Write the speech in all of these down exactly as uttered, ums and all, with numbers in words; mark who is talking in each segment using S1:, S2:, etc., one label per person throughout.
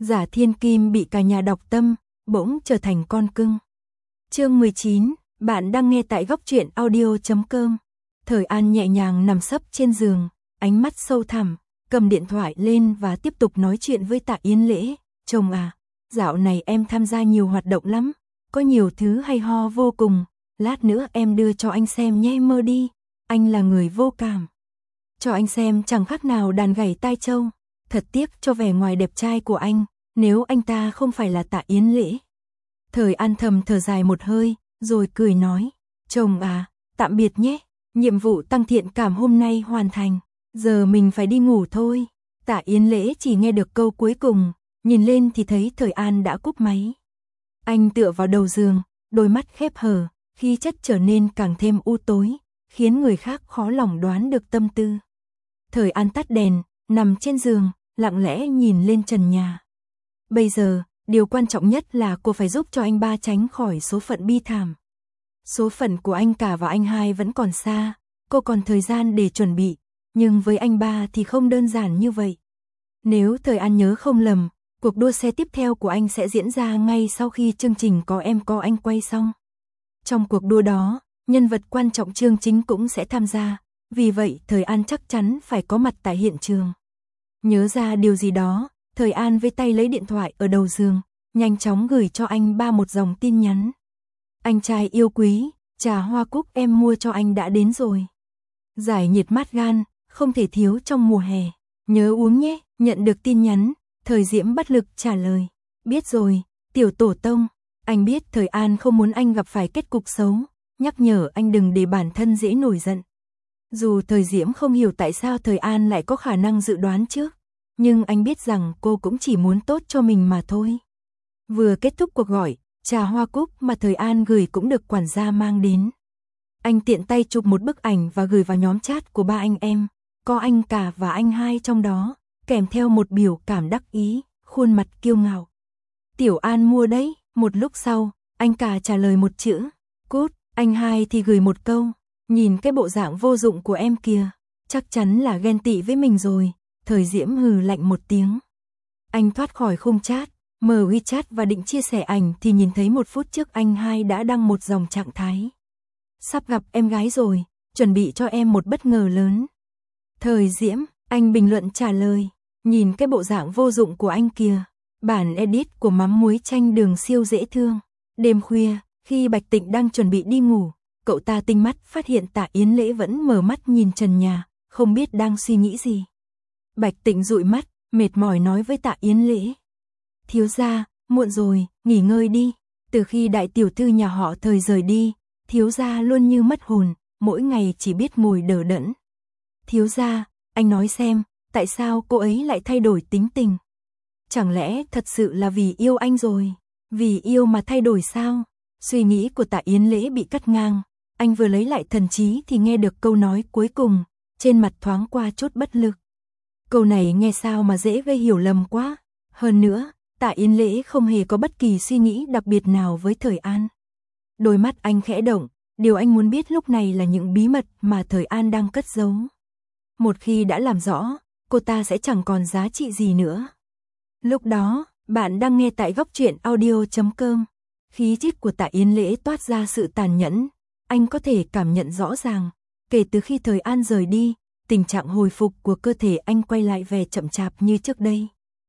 S1: Giả thiên kim bị cả nhà đọc tâm, bỗng trở thành con cưng. Chương mười chín, bạn đang nghe tại góc truyện audio chấm com. Thời An nhẹ nhàng nằm sấp trên giường, ánh mắt sâu thẳm, cầm điện thoại lên và tiếp tục nói chuyện với Tạ Yến Lễ. Chồng à, dạo này em tham gia nhiều hoạt động lắm, có nhiều thứ hay ho vô cùng, lát nữa em đưa cho anh xem nhé mơ đi, anh là người vô cảm. Cho anh xem chẳng khác nào đàn gảy tai trâu, thật tiếc cho vẻ ngoài đẹp trai của anh, nếu anh ta không phải là Tạ Yến Lễ. Thời An thầm thở dài một hơi, rồi cười nói, chồng à, tạm biệt nhé, nhiệm vụ tăng thiện cảm hôm nay hoàn thành, giờ mình phải đi ngủ thôi. Tạ Yến Lễ chỉ nghe được câu cuối cùng, nhìn lên thì thấy Thời An đã cúp máy. Anh tựa vào đầu giường, đôi mắt khép hờ, khí chất trở nên càng thêm u tối, khiến người khác khó lòng đoán được tâm tư. Thời An tắt đèn, nằm trên giường, lặng lẽ nhìn lên trần nhà. Bây giờ, điều quan trọng nhất là cô phải giúp cho anh ba tránh khỏi số phận bi thảm. Số phận của anh cả và anh hai vẫn còn xa, cô còn thời gian để chuẩn bị, nhưng với anh ba thì không đơn giản như vậy. Nếu Thời An nhớ không lầm, cuộc đua xe tiếp theo của anh sẽ diễn ra ngay sau khi chương trình Có Em Có Anh quay xong. Trong cuộc đua đó, nhân vật quan trọng Chương Chính cũng sẽ tham gia, vì vậy Thời An chắc chắn phải có mặt tại hiện trường. Nhớ ra điều gì đó, Thời An với tay lấy điện thoại ở đầu giường, nhanh chóng gửi cho anh ba một dòng tin nhắn. Anh trai yêu quý, trà hoa cúc em mua cho anh đã đến rồi. Giải nhiệt mát gan, không thể thiếu trong mùa hè. Nhớ uống nhé. Nhận được tin nhắn, Thời Diễm bất lực trả lời. Biết rồi, tiểu tổ tông. Anh biết Thời An không muốn anh gặp phải kết cục xấu, nhắc nhở anh đừng để bản thân dễ nổi giận. Dù Thời Diễm không hiểu tại sao Thời An lại có khả năng dự đoán trước, nhưng anh biết rằng cô cũng chỉ muốn tốt cho mình mà thôi. Vừa kết thúc cuộc gọi, trà hoa cúc mà Thời An gửi cũng được quản gia mang đến. Anh tiện tay chụp một bức ảnh và gửi vào nhóm chat của ba anh em, có anh cả và anh hai trong đó, kèm theo một biểu cảm đắc ý, khuôn mặt kiêu ngạo. Tiểu An mua đấy. Một lúc sau, anh cả trả lời một chữ, cút, anh hai thì gửi một câu, nhìn cái bộ dạng vô dụng của em kìa, chắc chắn là ghen tị với mình rồi. Thời Diễm hừ lạnh một tiếng. Anh thoát khỏi khung chat, mở WeChat và định chia sẻ ảnh thì nhìn thấy một phút trước anh hai đã đăng một dòng trạng thái. Sắp gặp em gái rồi, chuẩn bị cho em một bất ngờ lớn. Thời Diễm, anh bình luận trả lời, nhìn cái bộ dạng vô dụng của anh kìa. Bản edit của mắm muối chanh đường siêu dễ thương. Đêm khuya, khi Bạch Tịnh đang chuẩn bị đi ngủ, cậu ta tinh mắt phát hiện Tạ Yến Lễ vẫn mở mắt nhìn trần nhà, không biết đang suy nghĩ gì. Bạch Tịnh dụi mắt, mệt mỏi nói với Tạ Yến Lễ. Thiếu gia, muộn rồi, nghỉ ngơi đi. Từ khi đại tiểu thư nhà họ Thời rời đi, thiếu gia luôn như mất hồn, mỗi ngày chỉ biết ngồi đờ đẫn. Thiếu gia, anh nói xem, tại sao cô ấy lại thay đổi tính tình? Chẳng lẽ thật sự là vì yêu anh rồi? Vì yêu mà thay đổi sao? Suy nghĩ của Tạ Yến Lễ bị cắt ngang. Anh vừa lấy lại thần trí thì nghe được câu nói cuối cùng, trên mặt thoáng qua chút bất lực. Câu này nghe sao mà dễ gây hiểu lầm quá. Hơn nữa, Tạ Yến Lễ không hề có bất kỳ suy nghĩ đặc biệt nào với Thời An. Đôi mắt anh khẽ động, điều anh muốn biết lúc này là những bí mật mà Thời An đang cất giấu. Một khi đã làm rõ, cô ta sẽ chẳng còn giá trị gì nữa. Lúc đó, bạn đang nghe tại góc truyện audio chấm com. Khí chất của Tạ Yến Lễ toát ra sự tàn nhẫn, anh có thể cảm nhận rõ ràng, kể từ khi Thời An rời đi, tình trạng hồi phục của cơ thể anh quay lại vẻ chậm chạp như trước đây.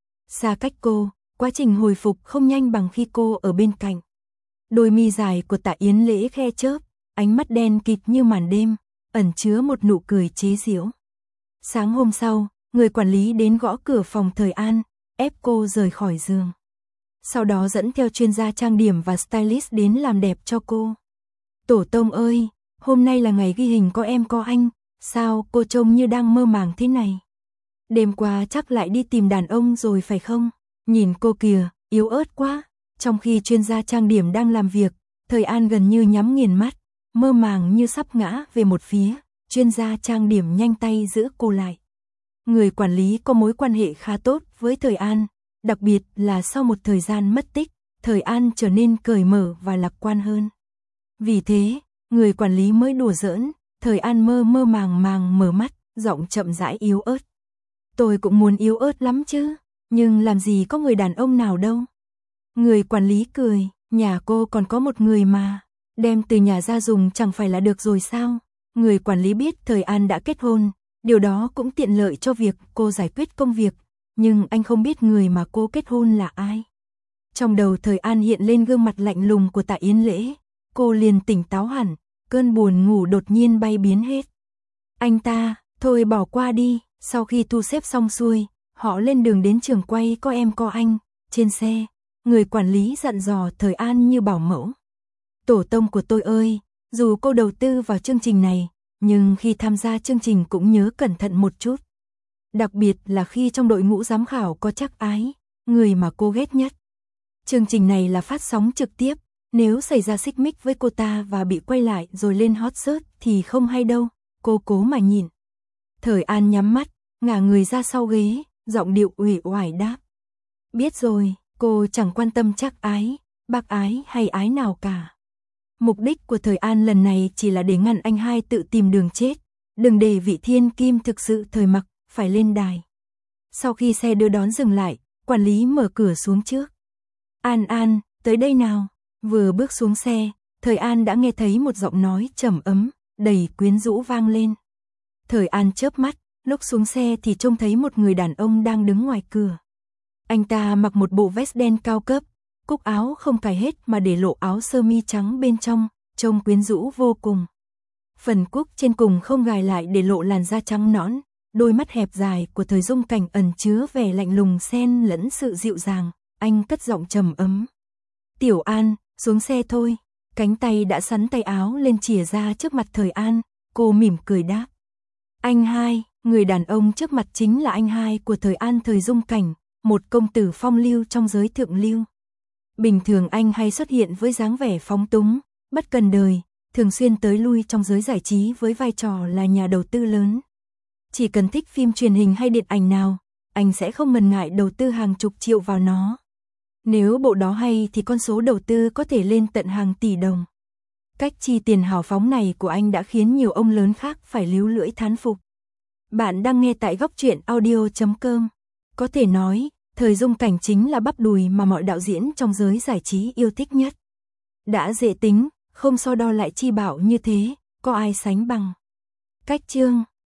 S1: Xa cách cô, quá trình hồi phục không nhanh bằng khi cô ở bên cạnh. Đôi mi dài của Tạ Yến Lễ khe chớp, ánh mắt đen kịt như màn đêm, ẩn chứa một nụ cười chế giễu. Sáng hôm sau, người quản lý đến gõ cửa phòng Thời An, ép cô rời khỏi giường. Sau đó dẫn theo chuyên gia trang điểm và stylist đến làm đẹp cho cô. Tổ tông ơi, hôm nay là ngày ghi hình Có Em Có Anh, sao cô trông như đang mơ màng thế này? Đêm qua chắc lại đi tìm đàn ông rồi phải không? Nhìn cô kìa, yếu ớt quá. Trong khi chuyên gia trang điểm đang làm việc, Thời An gần như nhắm nghiền mắt, mơ màng như sắp ngã về một phía. Chuyên gia trang điểm nhanh tay giữ cô lại. Người quản lý có mối quan hệ khá tốt với Thời An, đặc biệt là sau một thời gian mất tích, Thời An trở nên cởi mở và lạc quan hơn. Vì thế, người quản lý mới đùa giỡn, Thời An mơ mơ màng màng mở mắt, giọng chậm rãi yếu ớt. Tôi cũng muốn yếu ớt lắm chứ, nhưng làm gì có người đàn ông nào đâu. Người quản lý cười, nhà cô còn có một người mà, đem từ nhà ra dùng chẳng phải là được rồi sao? Người quản lý biết Thời An đã kết hôn, điều đó cũng tiện lợi cho việc cô giải quyết công việc, nhưng anh không biết người mà cô kết hôn là ai. Trong đầu Thời An hiện lên gương mặt lạnh lùng của Tạ Yến Lễ, cô liền tỉnh táo hẳn, cơn buồn ngủ đột nhiên bay biến hết. Anh ta, thôi bỏ qua đi, sau khi thu xếp xong xuôi, họ lên đường đến trường quay có em có anh, trên xe, người quản lý dặn dò Thời An như bảo mẫu. Tổ tông của tôi ơi, dù cô đầu tư vào chương trình này, nhưng khi tham gia chương trình cũng nhớ cẩn thận một chút. Đặc biệt là khi trong đội ngũ giám khảo có Trác Ái, người mà cô ghét nhất. Chương trình này là phát sóng trực tiếp, nếu xảy ra xích mích với cô ta và bị quay lại rồi lên hot search thì không hay đâu, cô cố mà nhịn. Thời An nhắm mắt, ngả người ra sau ghế, giọng điệu uể oải đáp. Biết rồi, cô chẳng quan tâm Trác Ái, Bác Ái hay ái nào cả. Mục đích của Thời An lần này chỉ là để ngăn anh hai tự tìm đường chết, đừng để vị thiên kim thực sự Thời Mặc phải lên đài. Sau khi xe đưa đón dừng lại, quản lý mở cửa xuống trước. An An, tới đây nào. Vừa bước xuống xe, Thời An đã nghe thấy một giọng nói trầm ấm, đầy quyến rũ vang lên. Thời An chớp mắt, lúc xuống xe thì trông thấy một người đàn ông đang đứng ngoài cửa. Anh ta mặc một bộ vest đen cao cấp, cúc áo không cài hết mà để lộ áo sơ mi trắng bên trong, trông quyến rũ vô cùng. Phần cúc trên cùng không gài lại để lộ làn da trắng nõn, đôi mắt hẹp dài của Thời Dung Cảnh ẩn chứa vẻ lạnh lùng xen lẫn sự dịu dàng, anh cất giọng trầm ấm. Tiểu An, xuống xe thôi. Cánh tay đã sắn tay áo lên chìa ra trước mặt Thời An, cô mỉm cười đáp. Anh hai, người đàn ông trước mặt chính là anh hai của Thời An Thời Dung Cảnh, một công tử phong lưu trong giới thượng lưu. Bình thường anh hay xuất hiện với dáng vẻ phóng túng, bất cần đời, thường xuyên tới lui trong giới giải trí với vai trò là nhà đầu tư lớn. Chỉ cần thích phim truyền hình hay điện ảnh nào, anh sẽ không ngần ngại đầu tư hàng chục triệu vào nó. Nếu bộ đó hay thì con số đầu tư có thể lên tận hàng tỷ đồng. Cách chi tiền hào phóng này của anh đã khiến nhiều ông lớn khác phải líu lưỡi thán phục. Bạn đang nghe tại góc truyện audio chấm com. Có thể nói, Thời Dung Cảnh chính là bắp đùi mà mọi đạo diễn trong giới giải trí yêu thích nhất. Đã dễ tính, không so đo lại chi bảo như thế, có ai sánh bằng. Cách chương